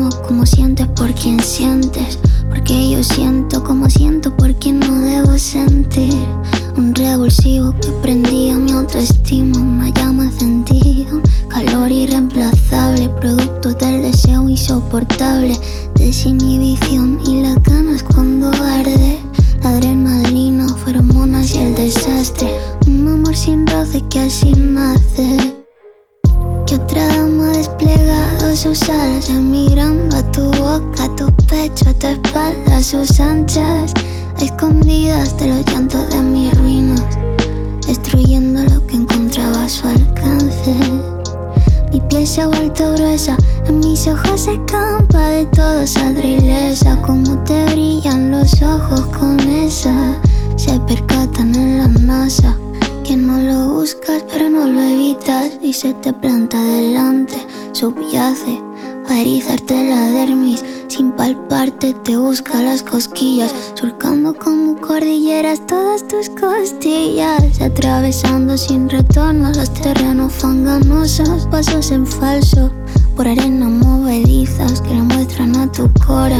amo como sientes por quien sientes, porque yo siento como siento por quien no debo sentir. Un revulsivo que prendía mi autoestima, una llama encendida, calor irreemplazable, producto del deseo insoportable, desinhibición y las ganas cuando arde. La adrenalina, feromonas y el desastre, un amor sin roce que así nace. Que otra dama ha desplegado sus alas, emigrando a tu boca, a tu pecho, a tu espalda, a sus anchas, escondidas de los llantos de mis ruinas, destruyendo lo que encontraba a su alcance. Mi piel se ha vuelto gruesa, en mis ojos se escampa de todo saldrá ilesa. Como te brillan los ojos con esa, se percatan en la NASA que no lo buscas pero no lo evitas y se te planta delante, subyace a erizarte la dermis, sin palparte te busca las cosquillas, surcando como cordilleras todas tus costillas, atravesando sin retorno los terrenos fanganosos, pasos en falso por arenas movedizas que le muestran a tu cora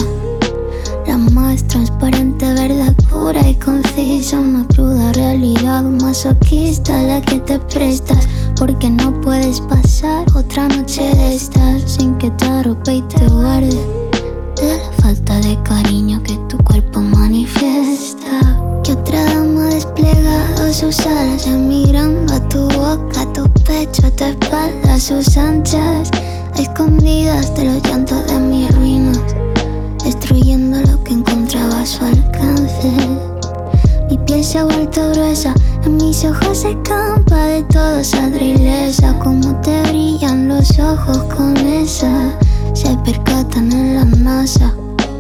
la más transparente verdad pura y concisa, una cruda realidad masoquista a la que te prestas, porque no puedes pasar otra noche de estar sin que te arrope y te guarde de la falta de cariño que tu cuerpo manifiesta. Que otra dama ha desplegado sus alas, emigrando a tu boca, a tu pecho, a tu espalda, a sus anchas, escondidas de los llantos de mis ruinas, destruyendo lo que encontraba a su alcance. Mi piel se ha vuelto gruesa, en mis ojos se escampa de todo saldrá ilesa. Como te brillan los ojos con esa, se percatan en la NASA.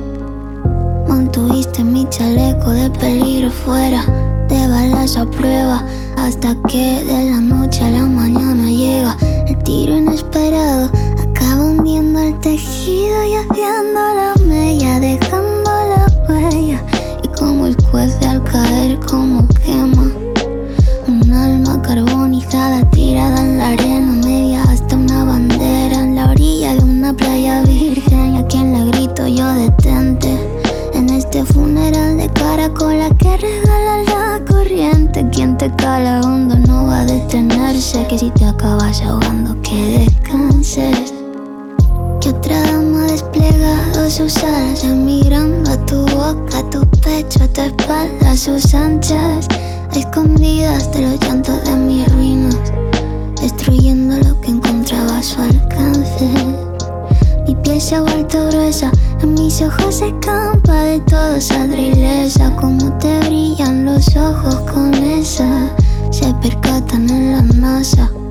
Mantuviste mi chaleco de peligro fuera, de balas a prueba, hasta que de la noche a la mañana llega el tiro inesperado, acaba hundiendo el tejido y haciendo la mella, dejando la huella. Y como el cuece al caer, como quema un alma carbonizada tirada en la arena, media hasta una bandera en la orilla de una playa virgen. Y a quien le grito yo detente en este funeral de caracola que regala la corriente. Quien te cala hondo no va a detenerse, que si te acabas ahogando que descanses. Que otra dama ha desplegado sus alas, emigrando a tu boca, a tu pecho, a tu espalda, a sus anchas, escondidas de los llantos de mis ruinas, destruyendo lo que encontraba a su alcance. Mi piel se ha vuelto gruesa, en mis ojos se escampa de todo saldrá ilesa. Como te brillan los ojos con esa, se percatan en la NASA.